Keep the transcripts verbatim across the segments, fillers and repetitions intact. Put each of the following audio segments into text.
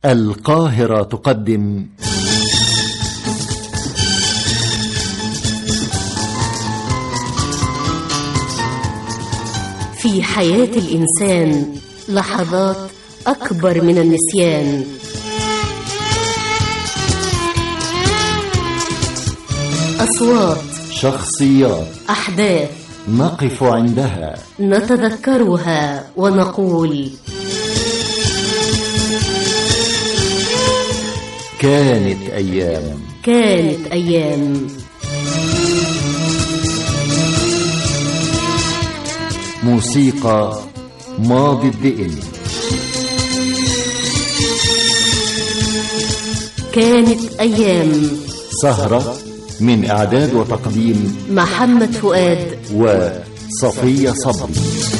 القاهرة تقدم في حياة الإنسان لحظات أكبر من النسيان، أصوات، شخصيات، أحداث نقف عندها نتذكرها ونقول كانت أيام. كانت أيام. موسيقى ماضي الدقن. كانت أيام. سهرة من إعداد وتقديم محمد فؤاد وصفية صبري.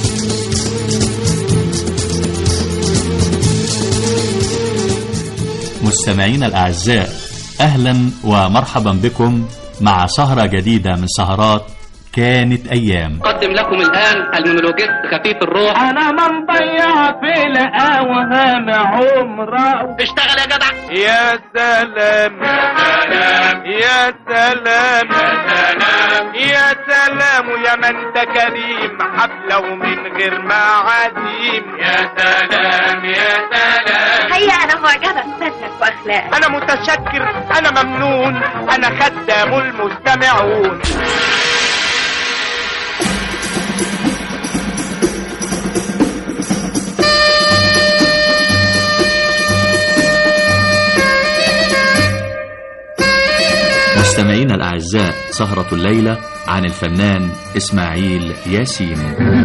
مستمعينا الأعزاء، أهلا ومرحبا بكم مع سهرة جديدة من سهرات كانت أيام. أقدم لكم الآن المونولوجيست خفيف الروح. أنا من ضيع في الأوهام عمره. اشتغل يا جدع. يا سلام يا سلام يا سلام يا من انت كريم حفلة ومن غير معازيم. يا سلام يا سلام. هيا أنا معجبة بسنك وأخلاقك. أنا متشكر، أنا ممنون، أنا خدام المستمعون. مستمعينا الأعزاء، سهرة الليلة عن الفنان إسماعيل ياسين.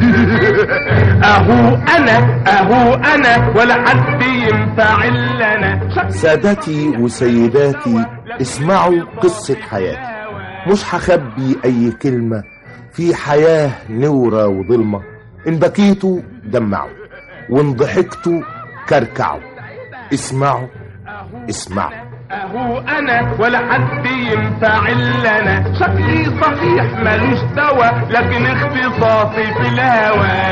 أهو أنا أهو أنا ولا حد ينفع إلا أنا. سادتي وسيداتي، اسمعوا قصة حياتي، مش هخبي أي كلمة في حياة نورة وظلمة. إن بكيتوا دمعوا وإن ضحكتوا كركعوا. اسمعوا اسمعوا. أهو أنا ولا حد ينفع إلا أنا. شكلي صحيح ملوش دوا لكن اختصاصي في الهوى.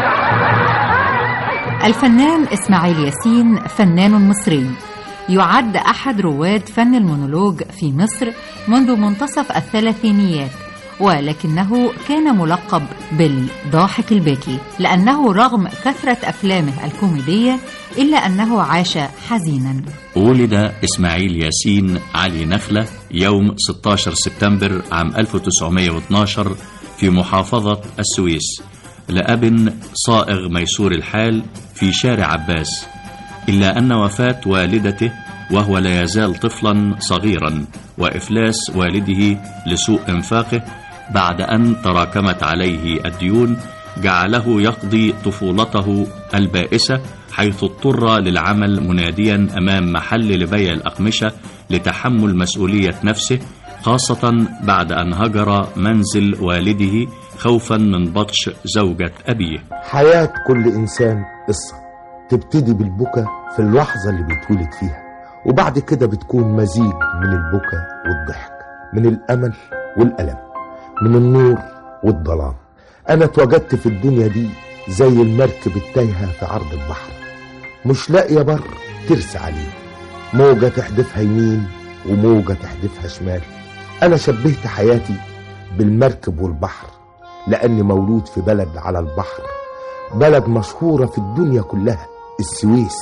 الفنان إسماعيل ياسين فنان مصري، يعد أحد رواد فن المونولوج في مصر منذ منتصف الثلاثينيات، ولكنه كان ملقب بالضاحك الباكي لأنه رغم كثرة أفلامه الكوميدية إلا أنه عاش حزينا. ولد إسماعيل ياسين علي نخلة يوم ستة عشر سبتمبر عام ألف وتسعمائة واثني عشر في محافظة السويس لأب صائغ ميسور الحال في شارع عباس، إلا أن وفاة والدته وهو لا يزال طفلا صغيرا وإفلاس والده لسوء إنفاقه بعد أن تراكمت عليه الديون جعله يقضي طفولته البائسة، حيث اضطر للعمل مناديا أمام محل لبيع الأقمشة لتحمل مسؤولية نفسه، خاصة بعد أن هجر منزل والده خوفا من بطش زوجة أبيه. حياة كل إنسان قصة تبتدي بالبكا في اللحظة اللي بيتولد فيها، وبعد كده بتكون مزيج من البكا والضحك، من الأمل والألم، من النور والظلام. أنا اتوجدت في الدنيا دي زي المركب التايهة في عرض البحر، مش لاقية بر ترسى عليه، موجة تحدفها يمين وموجة تحدفها شمال. أنا شبهت حياتي بالمركب والبحر لأني مولود في بلد على البحر، بلد مشهورة في الدنيا كلها، السويس.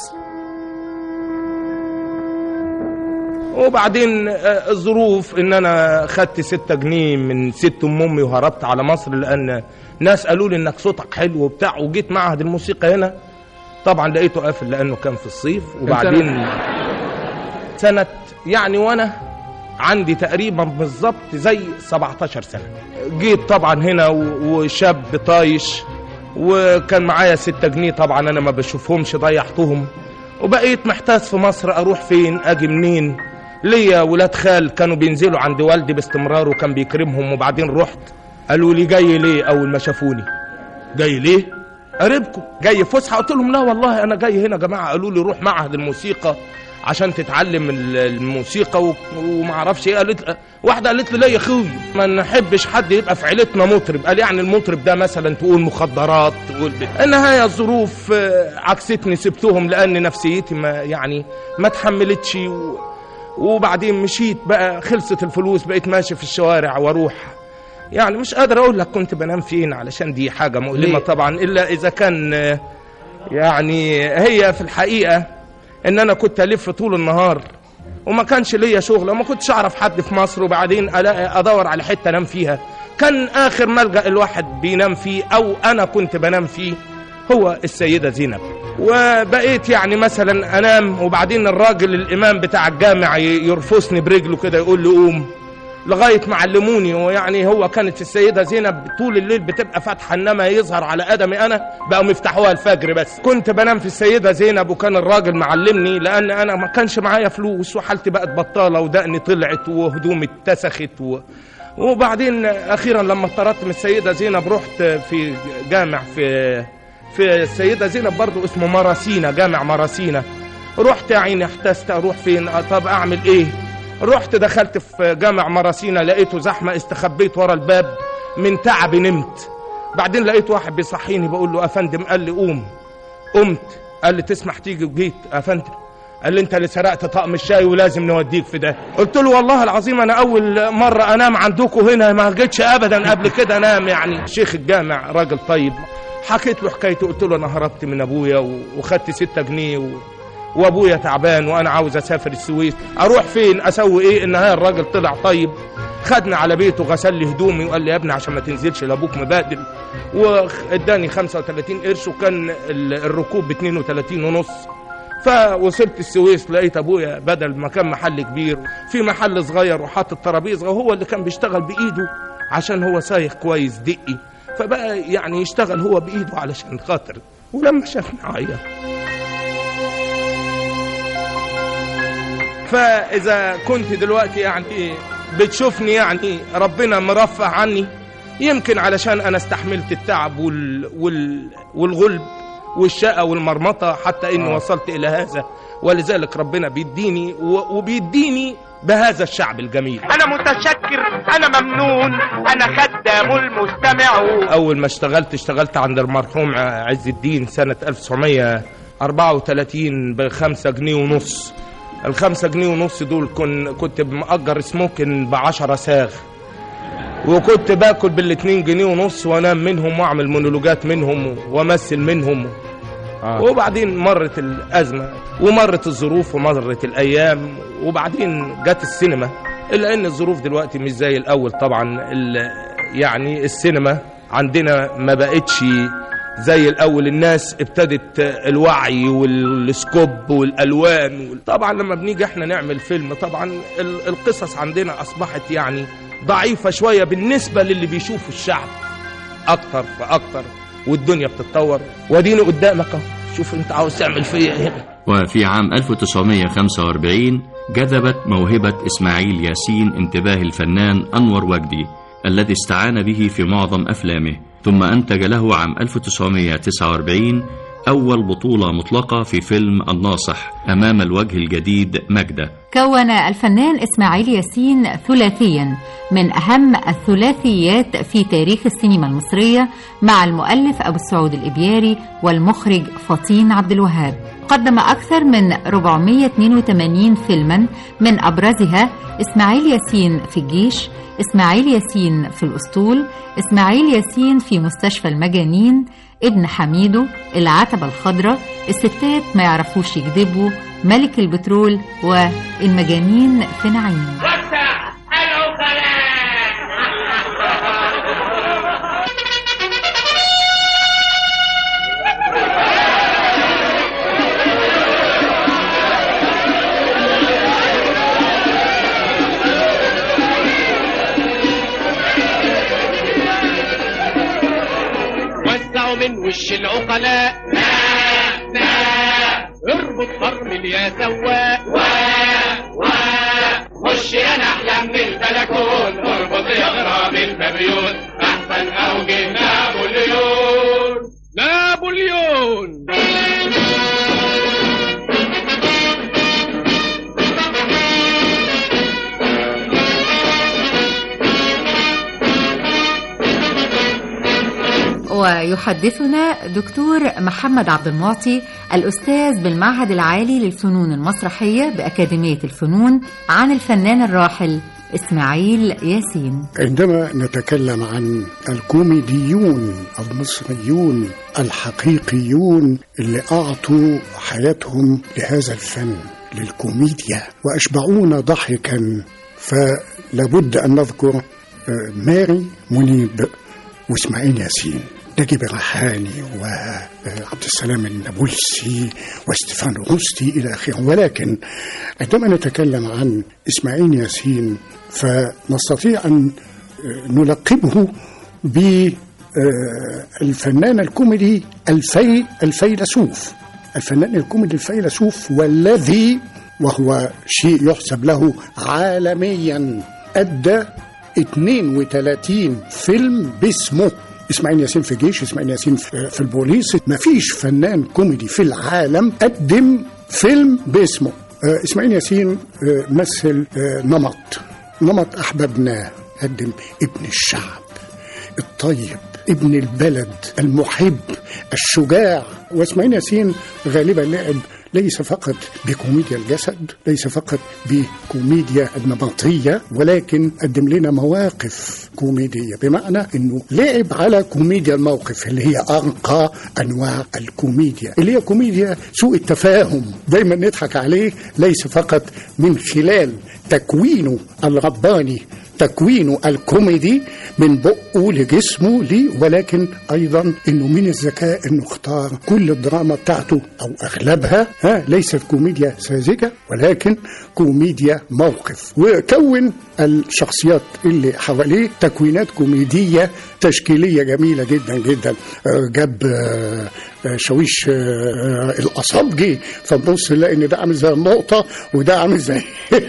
وبعدين الظروف ان انا خدت ستة جنيه من ست ام امي وهربت على مصر، لان ناس قالوا لي انك صوتك حلو وبتاع، وجيت معهد الموسيقى هنا. طبعا لقيته قافل لانه كان في الصيف. وبعدين سنة يعني وانا عندي تقريبا بالظبط زي سبعتاشر سنة جيت طبعا هنا وشاب طايش، وكان معايا ستة جنيه طبعا انا ما بشوفهمش ضيعتهم، وبقيت محتاج في مصر اروح فين اجي منين. ليا ولاد خال كانوا بينزلوا عند والدي باستمرار وكان بيكرمهم. وبعدين رحت قالوا لي جاي ليه؟ اول ما شافوني جاي ليه؟ قريبكم جاي فسحه. قلت لهم لا والله انا جاي هنا يا جماعه. قالوا لي روح معهد الموسيقى عشان تتعلم الموسيقى وما اعرفش ايه. قالت واحده قالت لي لا يا اخوي ما نحبش حد يبقى في عيلتنا مطرب. قال يعني المطرب ده مثلا تقول مخدرات تقول النهايه الظروف عكستني سبتهم لان نفسيتي ما يعني ما تحملتش و... وبعدين مشيت بقى خلصت الفلوس بقيت ماشي في الشوارع واروح يعني مش قادر اقول لك كنت بنام فين علشان دي حاجه مؤلمه طبعا الا اذا كان يعني هي في الحقيقه ان انا كنت الف طول النهار وما كانش ليا شغل وما كنتش اعرف حد في مصر وبعدين الاقي ادور على حته انام فيها. كان اخر ملجأ الواحد بينام فيه او انا كنت بنام فيه هو السيده زينب. وبقيت يعني مثلا انام وبعدين الراجل الامام بتاع الجامع يرفسني برجله كده يقول لي قوم لغايه ما علموني. ويعني هو كانت السيده زينب طول الليل بتبقى فاتحه انما يظهر على قدمي انا بقوا مفتحوها الفجر بس. كنت بنام في السيده زينب وكان الراجل معلمني لان انا ما كانش معايا فلوس وحالتي بقت بطاله ودقني طلعت وهدومي اتسخت و... وبعدين اخيرا لما اضطرت من السيده زينب رحت في جامع في في السيده زينب برضو اسمه مراسينا جامع مراسينا. رحت يا عيني احتست اروح فين طب اعمل ايه. رحت دخلت في جامع مراسينا لقيته زحمه استخبيت ورا الباب من تعب نمت. بعدين لقيت واحد بيصحيني بقول له افندم. قال لي قوم. قمت. قال لي تسمح تيجي وجيت. افندم. قال لي انت اللي سرقت طقم الشاي ولازم نوديك في ده. قلت له والله العظيم انا اول مره انام عندكم هنا ما جيتش ابدا قبل كده انام يعني. شيخ الجامع راجل طيب حكيت له حكايتي قلت له انا هربت من ابويا وخدت ستة جنيه و... وابويا تعبان وانا عاوز اسافر السويس اروح فين اسوي ايه. النهايه الراجل طلع طيب خدني على بيته غسل لي هدومي وقال لي يا ابني عشان ما تنزلش لابوك مبادل واداني خمسة وثلاثين قرش وكان الركوب ب اثنين وثلاثين ونص. فوصلت السويس لقيت ابويا بدل ما كان محل كبير في محل صغير وحاطط ترابيزه وهو اللي كان بيشتغل بايده عشان هو سايق كويس دقي فبقى يعني يشتغل هو بايده علشان خاطر. ولما شافني عيط. فاذا كنت دلوقتي يعني بتشوفني يعني ربنا مرفع عني يمكن علشان انا استحملت التعب وال... وال... والغلب والشقة والمرمطة حتى اني آه. وصلت الى هذا ولذلك ربنا بيديني و... وبيديني بهذا الشعب الجميل. انا متشكر انا ممنون انا خدام المستمع. اول ما اشتغلت اشتغلت عند المرحوم عز الدين سنة ألف وتسعمية أربعة وثلاثين بخمسة جنيه ونص. الخمسة جنيه ونص دول كن كنت مأجر سموكن بعشرة ساغ وكنت باكل بالاتنين جنيه ونص وانام منهم واعمل مونولوجات منهم وامثل منهم. آه. وبعدين مرت الازمه ومرت الظروف ومرت الايام وبعدين جت السينما الا ان الظروف دلوقتي مش زي الاول طبعا. يعني السينما عندنا ما بقتش زي الاول. الناس ابتدت الوعي والسكوب والالوان. طبعا لما بنيجي احنا نعمل فيلم طبعا القصص عندنا اصبحت يعني ضعيفة شوية بالنسبة للي بيشوفوا الشعب اكتر فاكتر والدنيا بتتطور وديني قدامك شوف انت عاوز تعمل فيا هنا. وفي عام ألف وتسعمية وخمسة وأربعين جذبت موهبة إسماعيل ياسين انتباه الفنان أنور وجدي الذي استعان به في معظم أفلامه ثم أنتج له عام ألف وتسعمية وتسعة وأربعين أول بطولة مطلقة في فيلم الناصح أمام الوجه الجديد مجدة. كون الفنان إسماعيل ياسين ثلاثيا من أهم الثلاثيات في تاريخ السينما المصرية مع المؤلف أبو السعود الإبياري والمخرج فطين عبد الوهاب. قدم أكثر من أربعمية واثنين وثمانين فيلما من أبرزها إسماعيل ياسين في الجيش، إسماعيل ياسين في الأسطول، إسماعيل ياسين في مستشفى المجانين، ابن حميدو، العتبة الخضراء، الستات ما يعرفوش يكذبوا، ملك البترول، والمجانين في نعيم. من وش العقلاء لا لا اربط فرمل يا سواق وا وا خش يا نحلة من البلكون اربط يا غرام البابيون احسن اوجه نابليون نابليون. ويحدثنا دكتور محمد عبد المعطي الأستاذ بالمعهد العالي للفنون المسرحية بأكاديمية الفنون عن الفنان الراحل إسماعيل ياسين. عندما نتكلم عن الكوميديون المصريون الحقيقيون اللي أعطوا حياتهم لهذا الفن للكوميديا وأشبعونا ضحكا، فلابد أن نذكر ماري منيب وإسماعيل ياسين، نجيب الريحاني وعبد السلام النابلسي وستيفانو روستي إلى آخره. ولكن عندما نتكلم عن إسماعيل ياسين فنستطيع أن نلقبه بالفنان الكوميدي الفي الفيلسوف، الفنان الكوميدي الفيلسوف، والذي وهو شيء يحسب له عالميا أدى اثنين وثلاثين فيلم باسمه. إسماعيل ياسين في جيش، إسماعيل ياسين في البوليس، ما فيش فنان كوميدي في العالم قدم فيلم باسمه. إسماعيل ياسين مثل نمط نمط أحببناه، قدم ابن الشعب الطيب، ابن البلد، المحب، الشجاع. وإسماعيل ياسين غالبا لعب ليس فقط بكوميديا الجسد، ليس فقط بكوميديا النمطية، ولكن قدم لنا مواقف كوميدية، بمعنى أنه لعب على كوميديا الموقف اللي هي أرقى أنواع الكوميديا، اللي هي كوميديا سوء التفاهم، دايما نضحك عليه ليس فقط من خلال تكوينه الرباني، تكوينه الكوميدي من بقه لجسمه ليه، ولكن أيضا أنه من الذكاء أنه اختار كل الدراما بتاعته أو أغلبها ها ليست كوميديا ساذجة ولكن كوميديا موقف، وكون الشخصيات اللي حواليه تكوينات كوميدية تشكيلية جميلة جدا جدا. جاب شويش الأصابجي فبنص نلاقي ان ده عامل زي النقطة وده عامل زي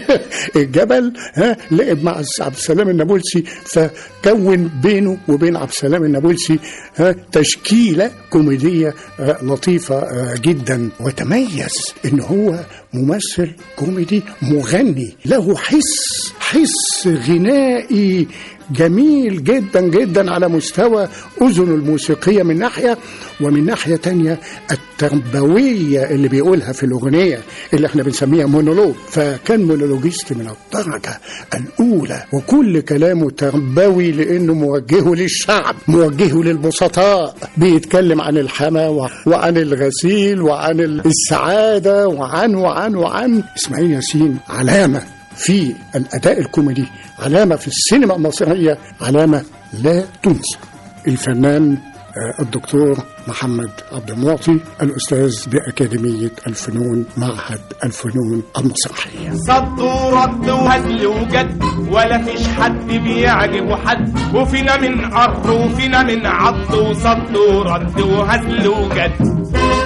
الجبل، ها لعب مع عبد السلام النابلسي فكون بينه وبين عبد السلام النابلسي ها تشكيلة كوميدية لطيفة جدا، وتميز ان هو ممثل كوميدي مغني له حس حس غنائي جميل جدا جدا على مستوى أذنه الموسيقية من ناحية، ومن ناحية تانية التربوية اللي بيقولها في الأغنية اللي احنا بنسميها مونولوج، فكان مونولوجيست من الدرجة الأولى، وكل كلامه تربوي لأنه موجهه للشعب، موجهه للبسطاء، بيتكلم عن الحما وعن الغسيل وعن السعادة وعن وعن وعن. إسماعيل ياسين علامة في الأداء الكوميدي، علامة في السينما المصرية، علامة لا تنسى. الفنان الدكتور محمد عبد المعطي الأستاذ بأكاديمية الفنون معهد الفنون المسرحية. صد ورد وهزل وجد ولا فيش حد بيعجب حد، وفينا من قر وفينا من عض، وصد ورد وهزل وجد.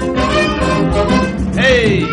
هي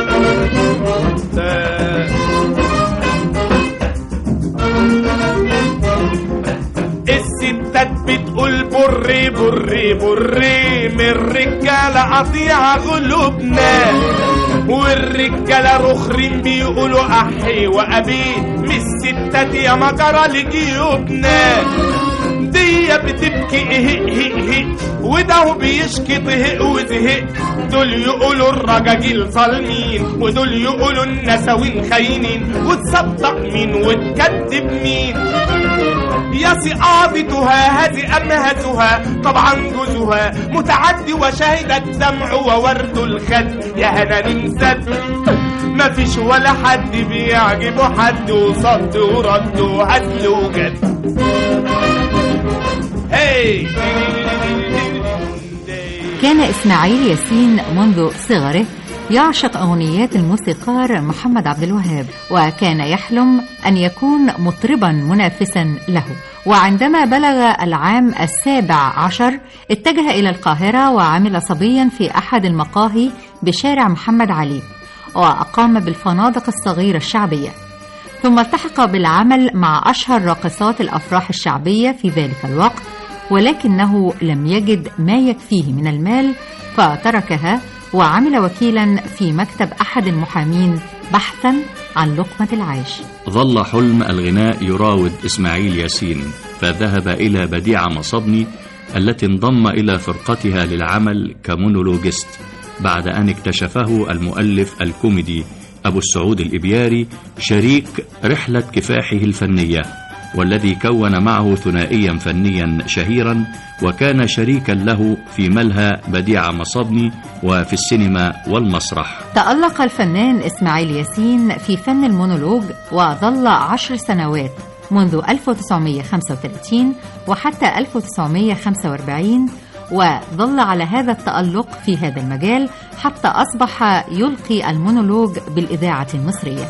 الستات بتقول بري بري بري، من الرجالة قطيعة قلوبنا، والرجالة رخرين بيقولوا أحي وأبي، من الستات يا مجرى لجيوبنا. دي بتبكي إهق هق هق، وده بيشكي طهق وزهق، دول يقولوا الرجاجيل ظالمين، ودول يقولوا النساوين خاينين، وتصدق مين وتكذب مين؟ يا سقاطتها هذه أمهتها، طبعا جوزها متعدي وشهد الدمع وورد الخد، يا هنا ننسد مفيش ولا حد بيعجبه حد، وصد ورد وهزل وجد. كان إسماعيل ياسين منذ صغره يعشق أغنيات الموسيقار محمد عبد الوهاب، وكان يحلم أن يكون مطربا منافسا له. وعندما بلغ العام السابع عشر اتجه إلى القاهرة وعمل صبيا في أحد المقاهي بشارع محمد علي، وأقام بالفنادق الصغيرة الشعبية، ثم التحق بالعمل مع أشهر راقصات الأفراح الشعبية في ذلك الوقت، ولكنه لم يجد ما يكفيه من المال فتركها وعمل وكيلا في مكتب أحد المحامين بحثا عن لقمة العيش. ظل حلم الغناء يراود إسماعيل ياسين، فذهب إلى بديع مصبني التي انضم إلى فرقتها للعمل كمونولوجيست بعد أن اكتشفه المؤلف الكوميدي أبو السعود الإبياري شريك رحلة كفاحه الفنية، والذي كون معه ثنائيا فنيا شهيرا وكان شريكا له في ملهى بديع مصابني وفي السينما والمسرح. تألق الفنان إسماعيل ياسين في فن المونولوج وظل عشر سنوات منذ ألف وتسعمائة وخمسة وثلاثين وحتى ألف وتسعمائة وخمسة وأربعين، وظل على هذا التألق في هذا المجال حتى أصبح يلقي المونولوج بالإذاعة المصرية.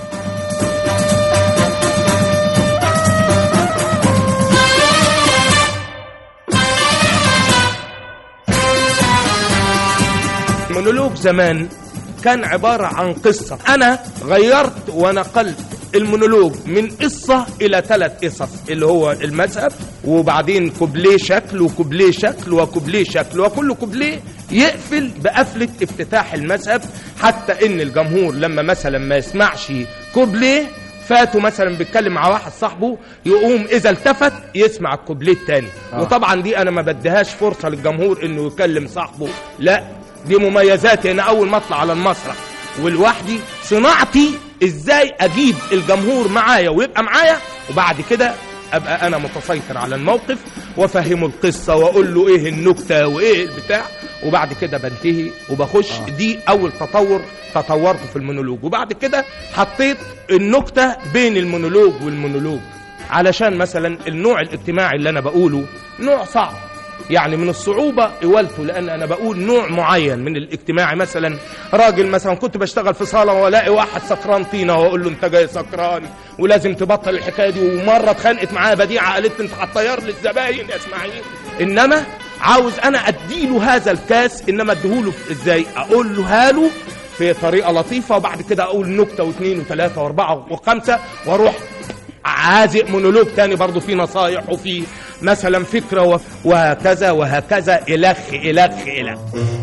المونولوج زمان كان عبارة عن قصة، أنا غيرت ونقلت المونولوج من قصة إلى ثلاث قصص، اللي هو المذهب وبعدين كوبليه شكل وكوبليه شكل وكوبليه شكل، وكل كوبليه يقفل بقفلة افتتاح المذهب، حتى إن الجمهور لما مثلا ما يسمعش كوبليه فاتوا مثلا بيتكلم مع واحد صاحبه يقوم إذا التفت يسمع الكوبليه التاني. آه. وطبعا دي أنا ما بديهاش فرصة للجمهور إنه يكلم صاحبه، لا دي مميزاتي أنا أول ما أطلع على المسرح والوحدي صناعتي إزاي أجيب الجمهور معايا ويبقى معايا، وبعد كده أبقى أنا متسيطر على الموقف وأفهمه القصة وأقول له إيه النكتة وإيه البتاع، وبعد كده بنتهي وبخش. آه. دي أول تطور تطورت في المونولوج، وبعد كده حطيت النكتة بين المونولوج والمونولوج، علشان مثلا النوع الاجتماعي اللي أنا بقوله نوع صعب، يعني من الصعوبة قولته، لأن أنا بقول نوع معين من الاجتماعي. مثلا راجل مثلا كنت بشتغل في صالة ولاقي واحد سكران طينة وأقول له أنت جاي سكران ولازم تبطل الحكاية دي، ومرة اتخانقت معايا بديعة قالت أنت هتطير لي الزباين يا إسماعيل. إنما عاوز أنا أديله هذا الكاس، إنما أديهوله إزاي؟ أقول له هاله في طريقة لطيفة، وبعد كده أقول نكتة واثنين وثلاثة وأربعة وخمسة وأروح عازق مونولوج تاني برضو فيه نصايح وفيه مثلا فكرة وهكذا وهكذا إلخ إلخ إلخ.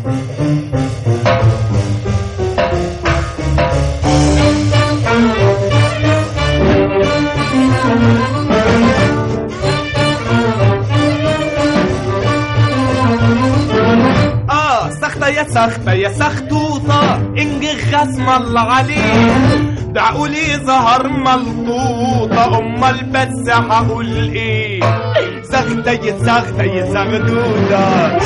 آه سخطة يا سخطة يا سخطوطة انجخ اسم الله عليه، دعقولي ظهر ملطوطة امال بس هقول ايه، سخطة يا سخطة يا سخطوطة.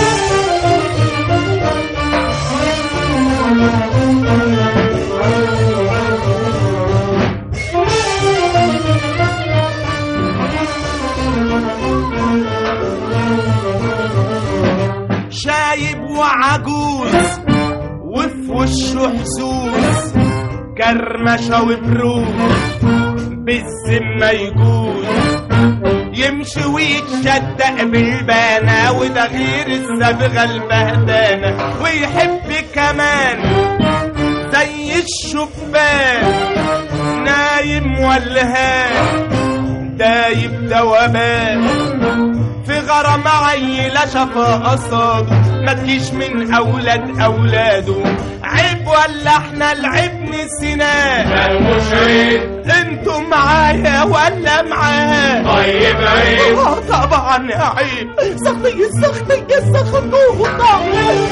شايب وعجوز وفي وشه حسوس، كرمشة وبروز بالذمة يجوز، يمشي ويتشدق بالبانة وده غير الصبغة البهدانة، ويحب كمان زي الشبان نايم والهان دايب دوبان، في غرام عيلة شفا قصاده ما تجيش من أولاد أولاده، عيب ولا احنا العيب نسيناه؟ لا مش عيب، انتوا معايا ولا معاه؟ طيب عيب. اه طبعا عيب، سخطية سخطية سخطوطة.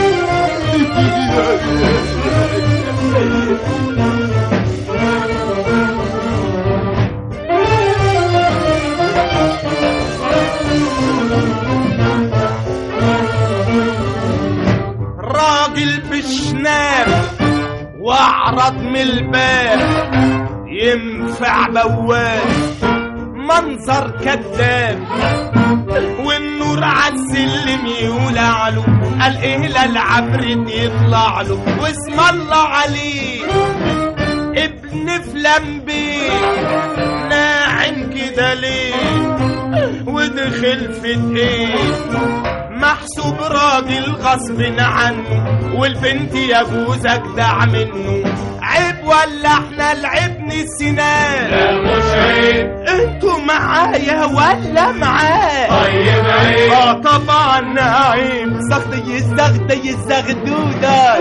راجل بشنام واعرض من الباب ينفع بواب، منظر كذاب والنور عالسلم يولع له، قال ايه للعفريت يطلع له، واسم الله عليه ابن فلان بيه ناعم كده ليه، ودخل في ايه محسوب راجل غصب عنه، والبنت يجوز اجدع منه، عيب ولا احنا العيب نسيناه؟ لا مش عيب، انتوا معايا ولا معاه؟ طيب عيب. اه طبعا عيب، سخطي السخطي السخدودة.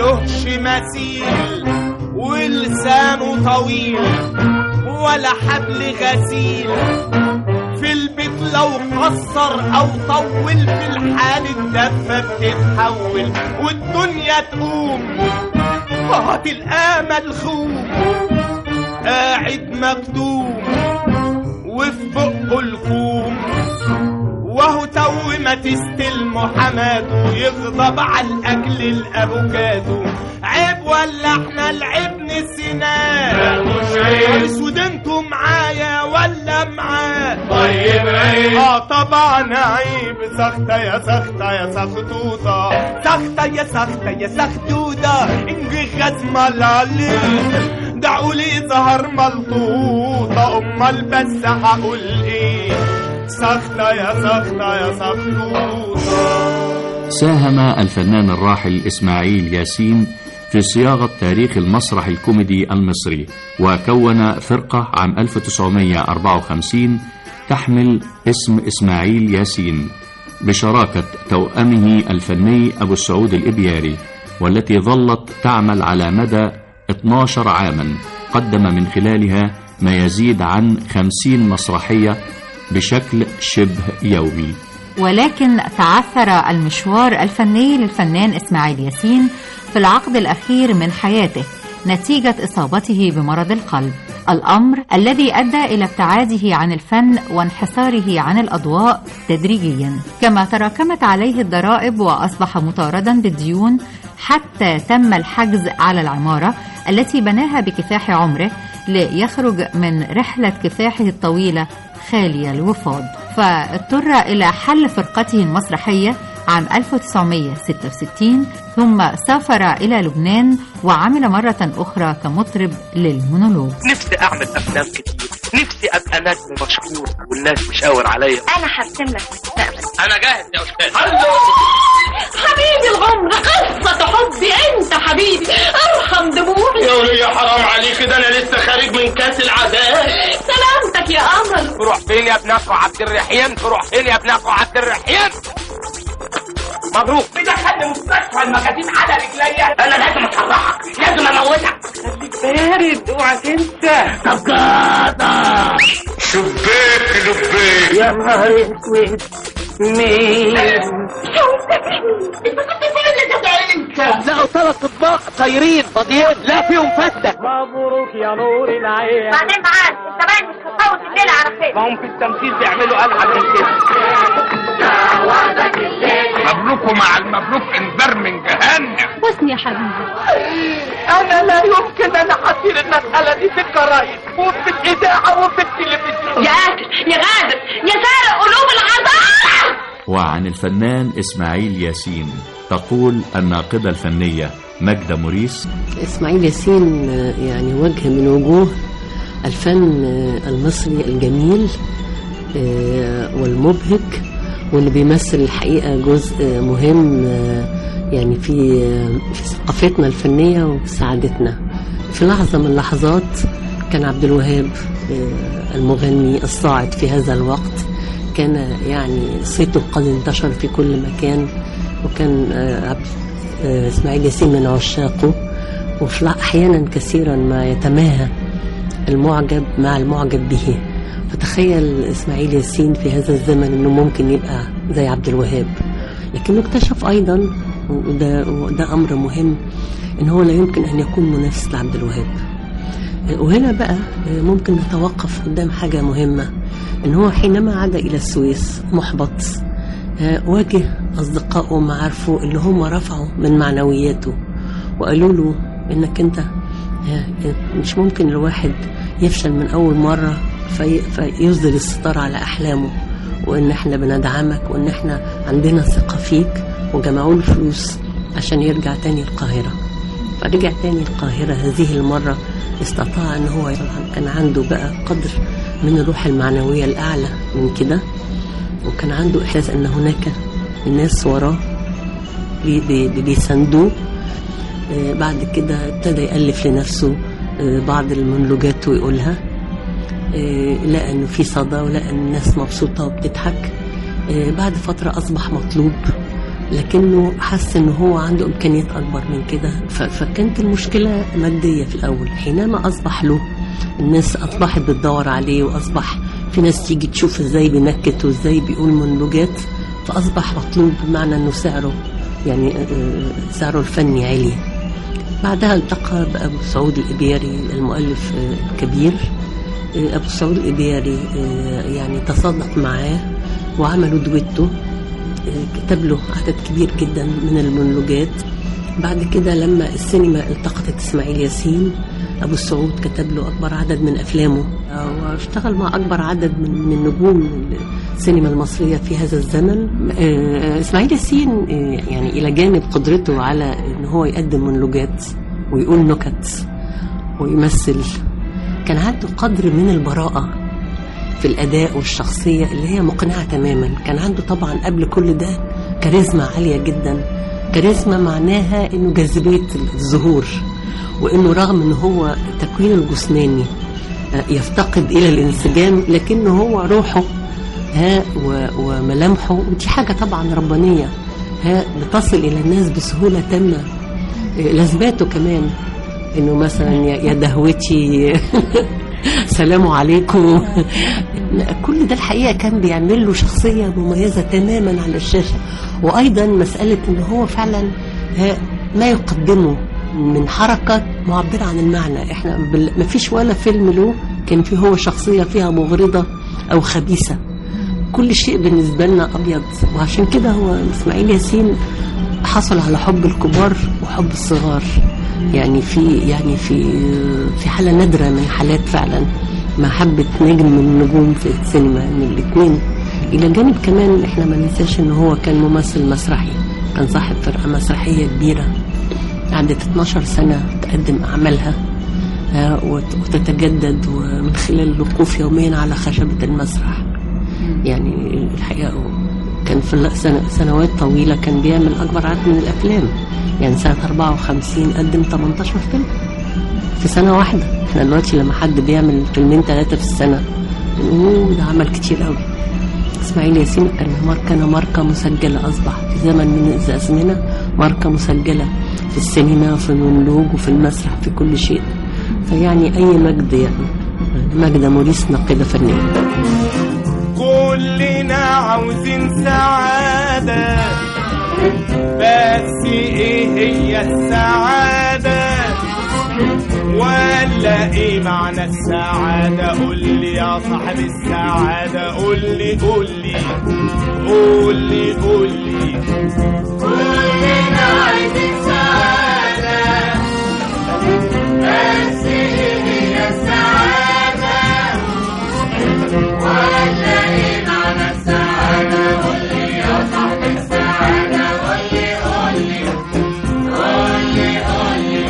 ملهش مثيل ولسانه طويل ولا حبل غسيل، في البيت لو قصر او طول في الحال الدفة بتتحول والدنيا تقوم، هات الامل خوم قاعد مكتوم وفي بقه الكوم، وهو تو ما تستلمه حماده يغضب على الاكل الافوكادو. عيب ولا احنا العيب نسيناه؟ مش عيب. اسود انتوا معايا ولا معاه؟ طيب عيب. اه طبعا عيب. سخته يا سخته يا سخطوطه، سخته يا سخته يا سخطوطه، انجي غزمه لالي دعوا لي ظهر ملطوطه، امال بس هقول ايه؟ سخته يا سخته يا سخطوطه. ساهم الفنان الراحل إسماعيل ياسين في صياغة تاريخ المسرح الكوميدي المصري، وكون فرقة عام ألف وتسعمائة وأربعة وخمسين تحمل اسم إسماعيل ياسين بشراكة توأمه الفني أبو السعود الإبياري، والتي ظلت تعمل على مدى اثني عشر عاما، قدم من خلالها ما يزيد عن خمسين مسرحية بشكل شبه يومي. ولكن تعثر المشوار الفني للفنان إسماعيل ياسين في العقد الأخير من حياته نتيجة إصابته بمرض القلب، الأمر الذي أدى إلى ابتعاده عن الفن وانحساره عن الأضواء تدريجيا، كما تراكمت عليه الضرائب وأصبح مطاردا بالديون حتى تم الحجز على العمارة التي بناها بكفاح عمره ليخرج من رحلة كفاحه الطويلة خالي الوفاض، فاضطر إلى حل فرقته المسرحية عام ألف وتسعمائة وستة وستين، ثم سافر إلى لبنان وعمل مرة أخرى كمطرب للمونولوج. نفسي أعمل أفلام كتير، نفسي أبقى نجم مشهور والناس تشاور عليا. أنا هرسم لك مستقبل. أنا جاهز يا أستاذ. حبيبي العمر، قصة حبي أنت حبيبي، أرحم دموعي. يا ولية حرام عليك، ده أنا لسه خارج من كاس العذاب. سلامتك يا قمر. تروح فين يا ابن أخو عبد الرحيم؟ تروح فين يا ابن أخو عبد الرحيم؟ مبروك. بدخلني مستشفى المجازين على رجليا. أنا لازم أصرحك، لازم أموتك. خليك بارد، اوعى تنسى. طبقاطة شباك لباك. يا نهار اسود، مين؟ لقوا ثلاث اطباق طايرين فاضيين لا فيهم فتة. مبروك يا نور العين. بعدين معاك الزمان مش هتفوت الليلة على خير. ما هم في التمثيل بيعملوا ألعاب من كده. مبروك ومع المبروك انذر من جهنم. حسني يا حبيبي، أنا لا يمكن أن أحصل المسألة دي في الجرايد وفي الإذاعة وفي التلفزيون. يا قاتل يا غادر يا سارق قلوب العذاب. وعن الفنان إسماعيل ياسين تقول الناقدة الفنية ماجدة موريس: إسماعيل ياسين يعني وجه من وجوه الفن المصري الجميل والمبهج، واللي بيمثل الحقيقة جزء مهم يعني في في ثقافتنا الفنية وسعادتنا. في لحظة من اللحظات كان عبد الوهاب المغني الصاعد في هذا الوقت، كان يعني صيته قد انتشر في كل مكان، وكان إسماعيل ياسين من عشاقه، وفي أحيانا كثيرا ما يتماهى المعجب مع المعجب به. فتخيل إسماعيل ياسين في هذا الزمن أنه ممكن يبقى زي عبد الوهاب، لكنه اكتشف أيضا وده, وده أمر مهم أنه هو لا يمكن أن يكون منافس لعبد الوهاب. وهنا بقى ممكن نتوقف قدام حاجة مهمة، أنه هو حينما عاد إلى السويس محبط واجه أصدقائه ومعارفه اللي هم رفعوا من معنوياته وقالوا له أنك أنت مش ممكن الواحد يفشل من أول مرة في فيصدر الستار على أحلامه، وإن احنا بندعمك وإن احنا عندنا ثقة فيك، وجمعوا له فلوس عشان يرجع تاني القاهرة. فرجع تاني القاهرة هذه المرة استطاع أن هو كان عنده بقى قدر من الروح المعنوية الأعلى من كده، وكان عنده إحساس أن هناك الناس وراه بيساندوه. بعد كده ابتدى يألف لنفسه بعض المونولوجات ويقولها، لقى أنه في صدى ولقى أن الناس مبسوطة وبتضحك. بعد فترة أصبح مطلوب لكنه حس ان هو عنده امكانيات اكبر من كده. فكانت المشكله ماديه في الاول. حينما اصبح له الناس اصبحت بتدور عليه، واصبح في ناس تيجي تشوف ازاي بينكت وازاي بيقول مونولوجات، فاصبح مطلوب بمعنى انه سعره يعني سعره الفني عالي. بعدها التقى بأبو سعود الإبياري المؤلف الكبير. أبو سعود الإبياري يعني تصادق معاه وعملوا دويتو، كتب له عدد كبير جدا من المونولوجات. بعد كده لما السينما التقطت إسماعيل ياسين، أبو سعود كتب له أكبر عدد من أفلامه، واشتغل مع أكبر عدد من النجوم السينما المصرية في هذا الزمن. إسماعيل ياسين يعني إلى جانب قدرته على أنه هو يقدم مونولوجات ويقول نكت ويمثل، كان عنده قدر من البراءة في الأداء والشخصية اللي هي مقنعة تماما. كان عنده طبعا قبل كل ده كاريزما عالية جدا. كاريزما معناها أنه جاذبية الظهور، وأنه رغم أنه هو تكوينه الجسماني يفتقد إلى الانسجام، لكنه هو روحه ها وملامحه، ودي حاجة طبعا ربانية ها بتصل إلى الناس بسهولة تامة. لازماته كمان إنه مثلا يا دهوتي سلام عليكم. كل ده الحقيقة كان بيعمل له شخصية مميزة تماما على الشاشة. وأيضا مسألة إنه هو فعلا ما يقدمه من حركة معبرة عن المعنى. احنا ما فيش ولا فيلم له كان فيه هو شخصية فيها مغرضة أو خبيثة. كل شيء بالنسبة لنا أبيض. وعشان كده هو إسماعيل ياسين حصل على حب الكبار وحب الصغار، يعني في يعني في في حالة نادرة من حالات فعلا محبة نجم من النجوم في السينما من الاثنين. إلى جانب كمان احنا ما ننساش إن هو كان ممثل مسرحي، كان صاحب فرقة مسرحية كبيرة عدت اتناشر سنة تقدم أعمالها وتتجدد، ومن خلال الوقوف يوميا على خشبة المسرح. يعني الحقيقة كان في سنوات طويلة كان بيعمل أكبر عدد من الأفلام. يعني سنة أربعة وخمسين قدم تمنتاشر فيلم في سنة واحدة. احنا دلوقتي لما حد بيعمل فيلمين ثلاثة في السنة نقول ده عمل كتير قوي. إسماعيل ياسين كان ماركة ماركة مسجلة، أصبح في زمن من الأزمنة ماركة مسجلة في السينما وفي المونولوج وفي المسرح في كل شيء. فيعني أي مجد، يعني مجد موريس ناقدة فنية. كلنا عاوزين سعادة، بس ايه هي السعادة؟ ولا ايه معنى السعادة؟ قول لي يا صاحب السعادة، قول لي قول لي قول لي قول لي. كلنا عايزين سعادة، بس ايه هي السعادة؟ ولا ايه معنى السعادة؟ قول لي يا صاحب السعادة، قول لي قول لي قول لي قول لي.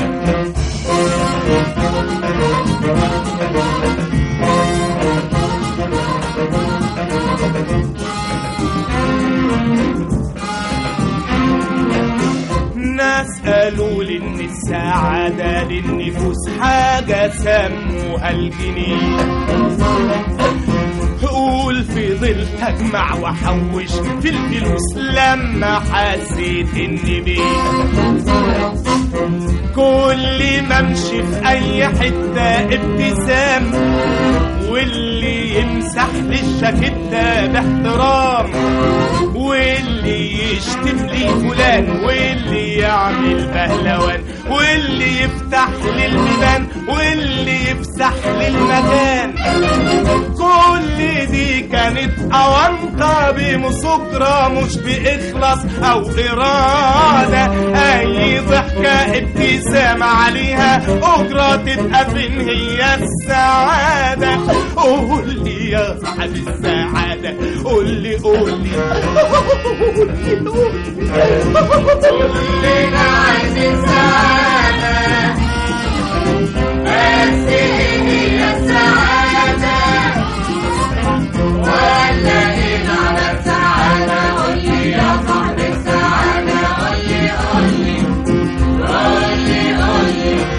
ناس قالوا لي ان السعادة للنفوس حاجة سموها الجنيه. قول في ظل اجمع وحوش في الفلوس لما حسيت اني بيه. كل ما امشي في اي حتة ابتسام، واللي يمسح لي الشاكيتة باحترام، واللي يشتم لي فلان، واللي يعمل بهلوان، واللي يفتح لي البيبان، واللي يفسح لي المكان. كل دي كانت أونطة بمسكرة مش بإخلاص أو إرادة. أي ضحكة ابتسامة عليها أجرة، تبقى فين هي السعادة؟ قول لي يا صاحب السعادة، قول لي قول لي قول لي قول لي. كلنا عايزين سعادة، بس ايه هي السعادة؟ ولا ايه معنى السعادة؟ قول لي يا صاحب السعادة، قول لي قول لي قول لي قول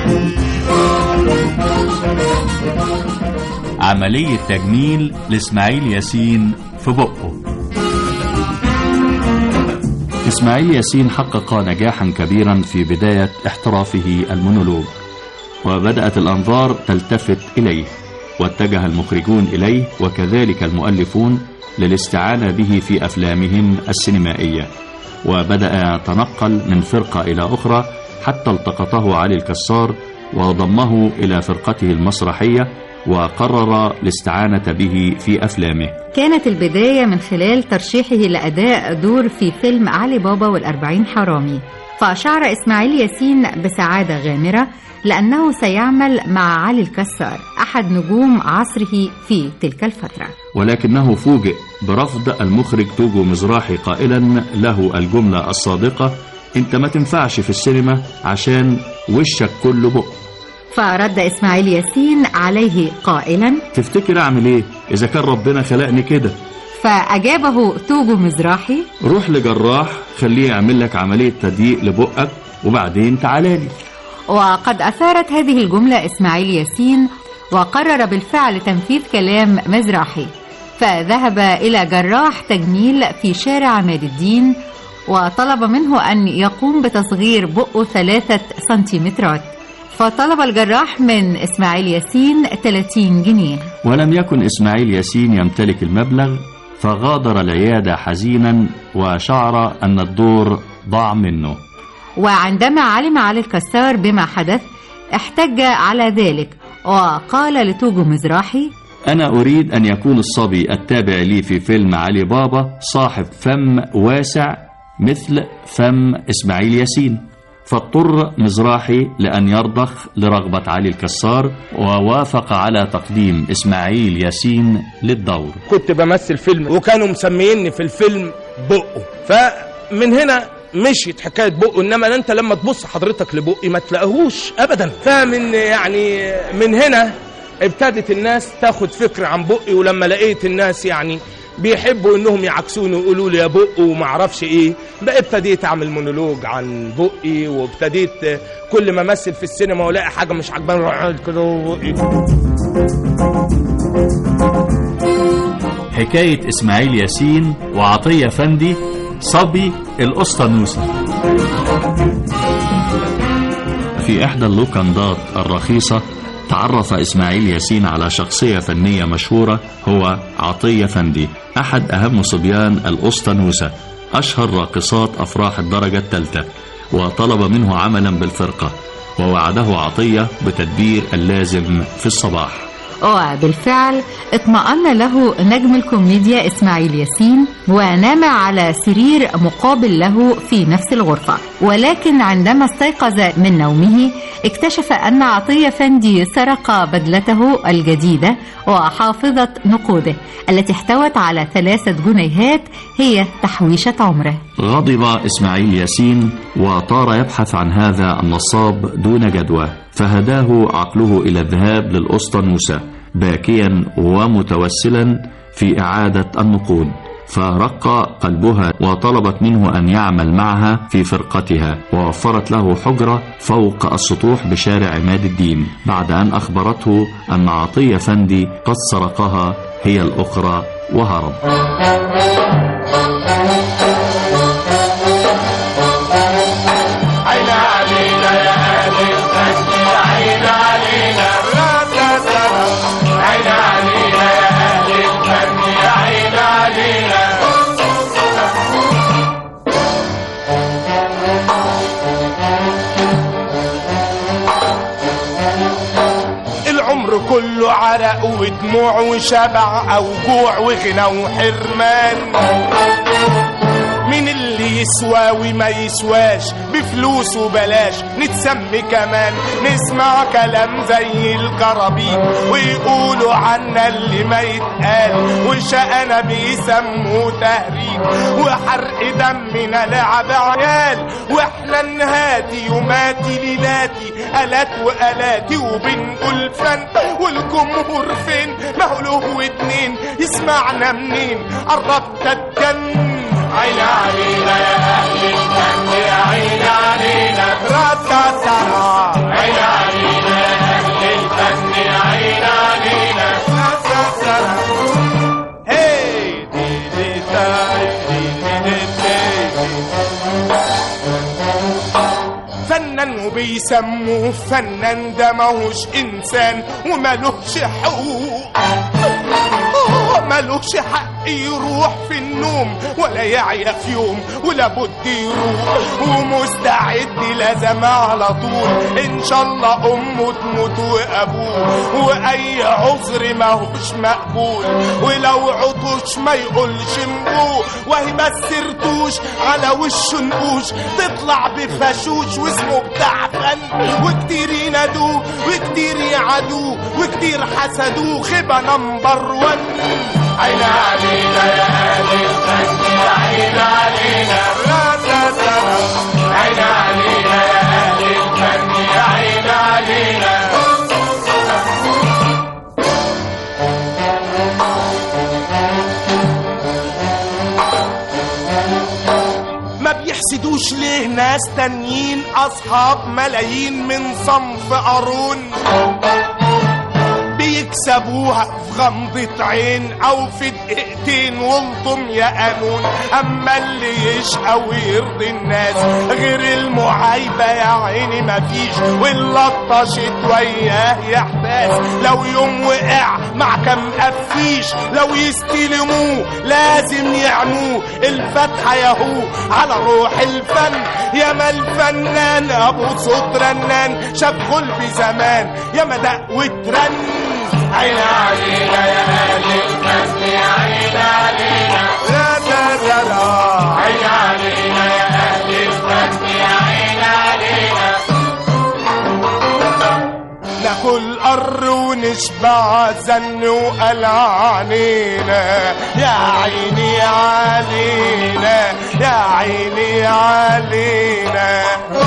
لي. عملية تجميل لإسماعيل ياسين في بقه. إسماعيل ياسين حقق نجاحا كبيرا في بداية احترافه المونولوج، وبدأت الأنظار تلتفت إليه، واتجه المخرجون إليه وكذلك المؤلفون للاستعانة به في أفلامهم السينمائية، وبدأ يتنقل من فرقة إلى أخرى حتى التقطه علي الكسار وضمه إلى فرقته المسرحية، وقرر الاستعانة به في أفلامه. كانت البداية من خلال ترشيحه لأداء دور في فيلم علي بابا والأربعين حرامي، فشعر إسماعيل ياسين بسعادة غامرة لأنه سيعمل مع علي الكسار أحد نجوم عصره في تلك الفترة. ولكنه فوجئ برفض المخرج توجو مزراحي قائلا له الجملة الصادقة: انت ما تنفعش في السينما عشان وشك كله بق. فرد إسماعيل ياسين عليه قائلا: تفتكر أعمل إيه إذا كان ربنا خلقني كده؟ فأجابه توجو مزراحي: روح لجراح خليه يعمل لك عملية تضييق لبقك وبعدين تعالالي. وقد أثارت هذه الجملة إسماعيل ياسين وقرر بالفعل تنفيذ كلام مزراحي، فذهب إلى جراح تجميل في شارع عماد الدين وطلب منه أن يقوم بتصغير بقه ثلاثة سنتيمترات، فطلب الجراح من إسماعيل ياسين ثلاثين جنيه. ولم يكن إسماعيل ياسين يمتلك المبلغ، فغادر العيادة حزينا وشعر أن الدور ضاع منه. وعندما علم علي الكسار بما حدث احتج على ذلك وقال لتوجو مزراحي: أنا أريد أن يكون الصبي التابع لي في فيلم علي بابا صاحب فم واسع مثل فم إسماعيل ياسين. فاضطر مزراحي لأن يرضخ لرغبة علي الكسار، ووافق على تقديم إسماعيل ياسين للدور. كنت بمثل فيلم وكانوا مسميني في الفيلم بقه، فمن هنا مشيت حكاية بقه، إنما أنت لما تبص حضرتك لبقي ما تلاقيهوش أبدا. فمن يعني من هنا ابتدت الناس تاخد فكرة عن بقي، ولما لقيت الناس يعني بيحبوا انهم يعكسوني ويقولوا لي يا بق وما اعرفش ايه، بقى ابتديت اعمل مونولوج عن بقي، وابتديت كل ما امثل في السينما والاقي حاجه مش عجباني اروح اقعد كده. حكايه اسماعيل ياسين وعطيه فندي صبي القسطنوسي. في احدى اللوكندات الرخيصه تعرف إسماعيل ياسين على شخصية فنية مشهورة هو عطية فندي، أحد أهم صبيان القسطنوسة، أشهر راقصات أفراح الدرجة الثالثة، وطلب منه عملا بالفرقة، ووعده عطية بتدبير اللازم في الصباح. وبالفعل اطمأن له نجم الكوميديا إسماعيل ياسين ونام على سرير مقابل له في نفس الغرفة، ولكن عندما استيقظ من نومه اكتشف أن عطية فندي سرق بدلته الجديدة وحافظة نقوده التي احتوت على ثلاثة جنيهات هي تحويشة عمره. غضب إسماعيل ياسين وطار يبحث عن هذا النصاب دون جدوى، فهداه عقله إلى الذهاب للقسطنوسة باكيا ومتوسلا في إعادة النقود، فرق قلبها وطلبت منه أن يعمل معها في فرقتها، ووفرت له حجرة فوق السطوح بشارع عماد الدين، بعد أن أخبرته أن عطية فندي قد سرقها هي الأخرى وهرب. كله عرق ودموع وشبع او جوع وغنى وحرمان، مين اللي يسوى وما يسواش بفلوس وبلاش نتسمي كمان، نسمع كلام زي الكرابين ويقولوا عنا اللي ما يتقال، وشقنا بيسموه تهريج وحرق دمنا لعب عيال، واحنا نهاتي يوماتي ليلاتي آلات وآلاتي وبنقول فن، والجمهور فين ما هو له ودنين يسمعنا منين قربت اتجنن. عين علينا يا أهل الفن يا عين علينا راتاتارا، عين علينا يا أهل الفن يا عين علينا راتاتارا. هي دي دي دي دي دي دي ويسموه فنان ده ماهوش انسان ومالوش حقوق، مالوش حق يروح في النوم ولا يعيا في يوم ولا بد يروح، ومستعد لازم على طول ان شاء الله امه تموت وابوه، واي عذر ماهوش مقبول ولو عطش ما يقولش مبوه، وهي بس رتوش على وشه نقوش تطلع بفشوش واسمه بتاع فن، وكتير ينادوه وكتير يعادوه وكتير حسدوه خيبة نمبر ون. عين علينا يا أهل الفن يا عين علينا، لا لا لا عين علينا يا أهل الفن يا عين علينا. ما بيحسدوش ليه ناس تانيين أصحاب ملايين من صنف قارون بيكسبوها في غمضة عين أو في دقيقتين والطم يا قانون. أما اللي يشقى ويرضي الناس غير المعايبة يا عيني مفيش، واللي طشت وياه يحتاس لو يوم وقع مع كم قفيش، لو يستلموه لازم يعموه الفتحة ياهو على روح الفن. يا ما الفنان أبو صوت رنان شاف غلب زمان يا ما دق وترن. عين علينا يا أهل الفن يا عين علينا، لا لا لا لا عين علينا يا أهل الفن يا عين علينا. ناكل قر ونشبع زن وقلع علينا يا عيني علينا يا عيني علينا.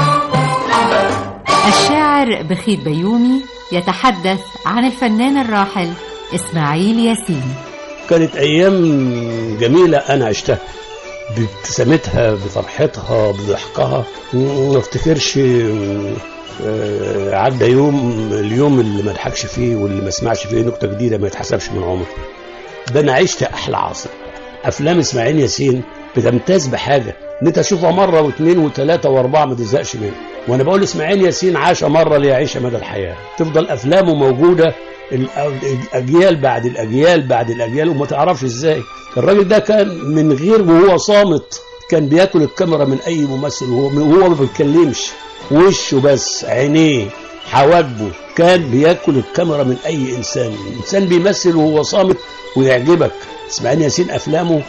الشاعر بخيت بيومي يتحدث عن الفنان الراحل إسماعيل ياسين. كانت أيام جميلة أنا عشتها بابتسامتها بفرحتها بضحكها. ما افتكرش عدى يوم اليوم اللي ما اضحكش فيه واللي ما اسمعش فيه نكتة جديدة ما يتحسبش من عمري. ده أنا عشت أحلى عصر. أفلام إسماعيل ياسين بتمتاز بحاجة ان انت تشوفها مره واثنين وثلاثه واربعه ما تزهقش منها. وانا بقول اسماعيل ياسين عاش مره ليعيش مدى الحياه، تفضل افلامه موجوده الاجيال بعد الاجيال بعد الاجيال وما تعرفش ازاي. الراجل ده كان من غير وهو صامت كان بياكل الكاميرا من اي ممثل وهو وهو ما بيتكلمش، وشه بس عينيه حواجبه كان بياكل الكاميرا من اي انسان. انسان بيمثل وهو صامت ويعجبك. اسماعيل ياسين افلامه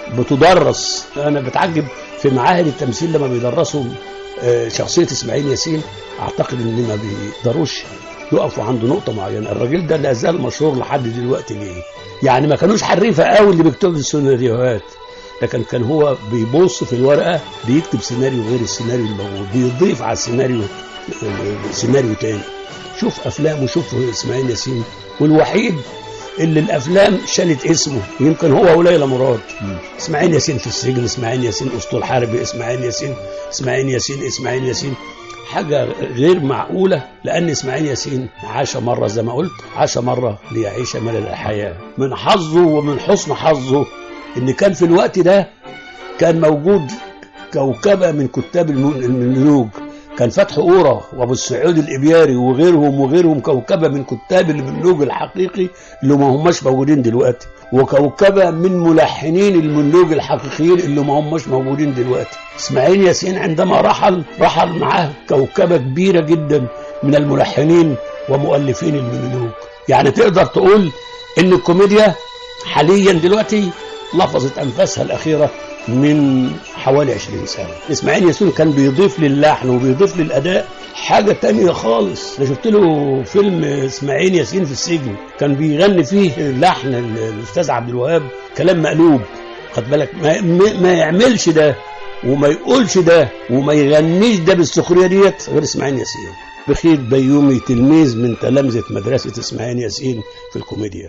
بتدرس. انا بتعجب في معاهد التمثيل لما بيدرسوا شخصيه اسماعيل ياسين، اعتقد ان ما بيقدروش يقفوا عند نقطه معينه. الراجل ده لا زال مشهور لحد دلوقتي. ليه؟ يعني ما كانوش حريفه قوي اللي بيكتبوا السيناريوهات، لكن كان هو بيبص في الورقه بيكتب سيناريو غير السيناريو اللي موجود، بيضيف على السيناريو سيناريو تاني. شوف افلامه، شوف اسماعيل ياسين، والوحيد اللي الافلام شالت اسمه يمكن هو وليلى مراد. اسماعيل ياسين في السجن، اسماعيل ياسين اسطول حربي، اسماعيل ياسين اسماعيل ياسين اسماعيل ياسين حاجه غير معقوله. لان اسماعيل ياسين عاش مره زي ما قلت، عاش مره ليعيش مدى الحياه. من حظه ومن حسن حظه ان كان في الوقت ده كان موجود كوكبه من كتاب الملوك. كان فتحي قورة وابو السعود الابياري وغيرهم وغيرهم كوكبه من كتاب المونولوج الحقيقي اللي ما هماش موجودين دلوقتي، وكوكبه من ملحنين المونولوج الحقيقيين اللي ما هماش موجودين دلوقتي. اسماعيل ياسين عندما رحل رحل معاه كوكبه كبيره جدا من الملحنين ومؤلفين المونولوج. يعني تقدر تقول ان الكوميديا حاليا دلوقتي لفظت انفاسها الاخيره من حوالي عشرين سنة. اسماعيل ياسين كان بيضيف للحن وبيضيف للأداء حاجة تانية خالص. أنا شفت له فيلم اسماعيل ياسين في السجن، كان بيغني فيه لحن الأستاذ عبد الوهاب كلام مقلوب. خد بالك ما, ما يعملش ده وما يقولش ده وما يغنيش ده بالسخرية ديت غير اسماعيل ياسين. بخيت بيومي تلميذ من تلامذة مدرسة اسماعيل ياسين في الكوميديا.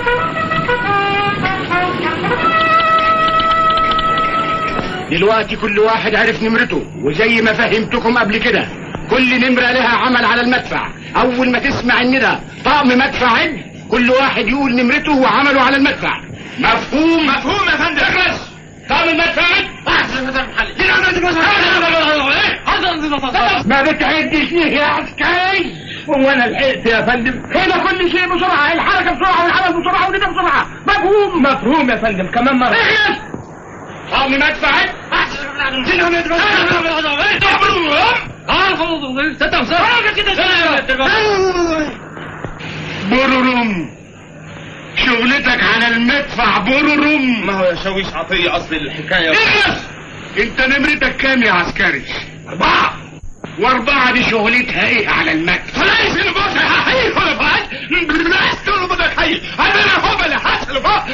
دلوقتي كل واحد عرف نمرته، وزي ما فهمتكم قبل كده كل نمرة لها عمل على المدفع. أول ما تسمع الندى طقم مدفع عد، كل واحد يقول نمرته وعمله على المدفع. مفهوم؟ مفهوم يا فندم. اخلص. طعم المدفع ما بتعدش ليه يا عسكري؟ هو انا لحقت يا فندم؟ هنا كل شيء بسرعه، الحركه بسرعه والعمل بسرعه والندى بسرعه. مفهوم؟ مفهوم يا فندم. كمان مره. اخلص. طعم مدفع برورم. شغلتك على المدفع برورم. ما هو يا شاويش عطيه اصل الحكايه. اخلص. انت نمرتك كام يا عسكري؟ اربعه. واربعه دي شغلتها ايه على المدفع؟ ليس الباص هحيي ولا فاج لا بدك حي انا هو اللي حصل فوق.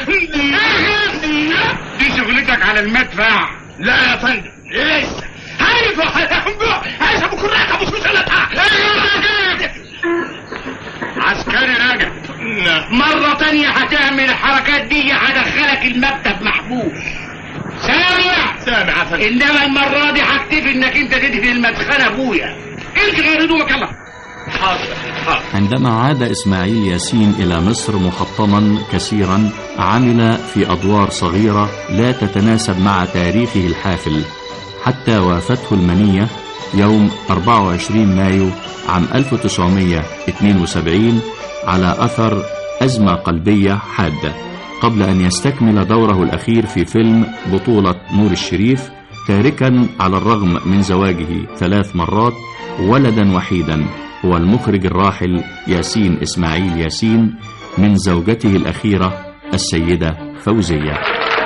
دي شغلتك على المدفع؟ لا يا فندم لسه. هاي هاي ابو كراك ابو سلطه. عسكري راجع. مرة تانية هتعمل الحركات دي هدخلك المكتب محبوس. سامع؟ سامع فندم. انما المرة دي هكتفي انك انت تدفن المدخل ابويا. امسك غير هدومك يلا. حاضر حاضر. عندما عاد إسماعيل ياسين إلى مصر محطما كثيرا، عمل في أدوار صغيرة لا تتناسب مع تاريخه الحافل، حتى وافته المنية يوم أربعة وعشرين مايو عام ألف وتسعمائة واثنين وسبعين على أثر أزمة قلبية حادة، قبل أن يستكمل دوره الأخير في فيلم بطولة نور الشريف، تاركا على الرغم من زواجه ثلاث مرات ولدا وحيدا، هو المخرج الراحل ياسين إسماعيل ياسين من زوجته الأخيرة السيدة فوزية.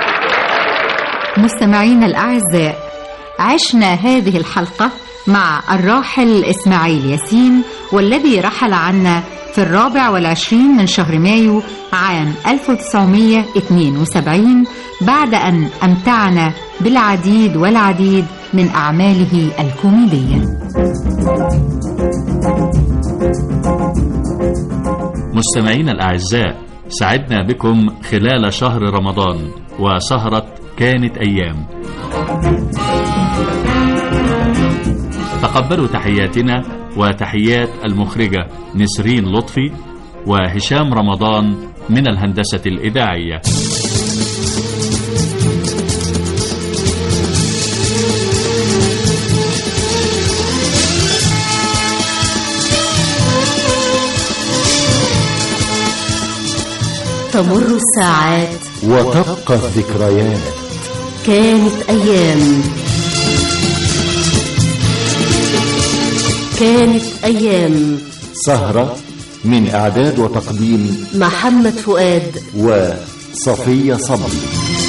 مستمعين الأعزاء، عشنا هذه الحلقة مع الراحل إسماعيل ياسين، والذي رحل عنا في الرابع والعشرين من شهر مايو عام ألف وتسعمائة واثنين وسبعين، بعد أن أمتعنا بالعديد والعديد من أعماله الكوميدية. مستمعين الأعزاء، سعدنا بكم خلال شهر رمضان وسهرة كانت أيام. تقبلوا تحياتنا وتحيات المخرجة نسرين لطفي وهشام رمضان من الهندسة الإذاعية. تمر الساعات وتبقى الذكريات. كانت أيام كانت أيام سهرة من إعداد وتقديم محمد فؤاد وصفية صبري.